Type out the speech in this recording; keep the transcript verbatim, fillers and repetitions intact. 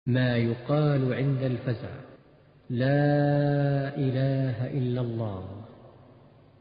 ما يقال عند الفزع: لا إله إلا الله.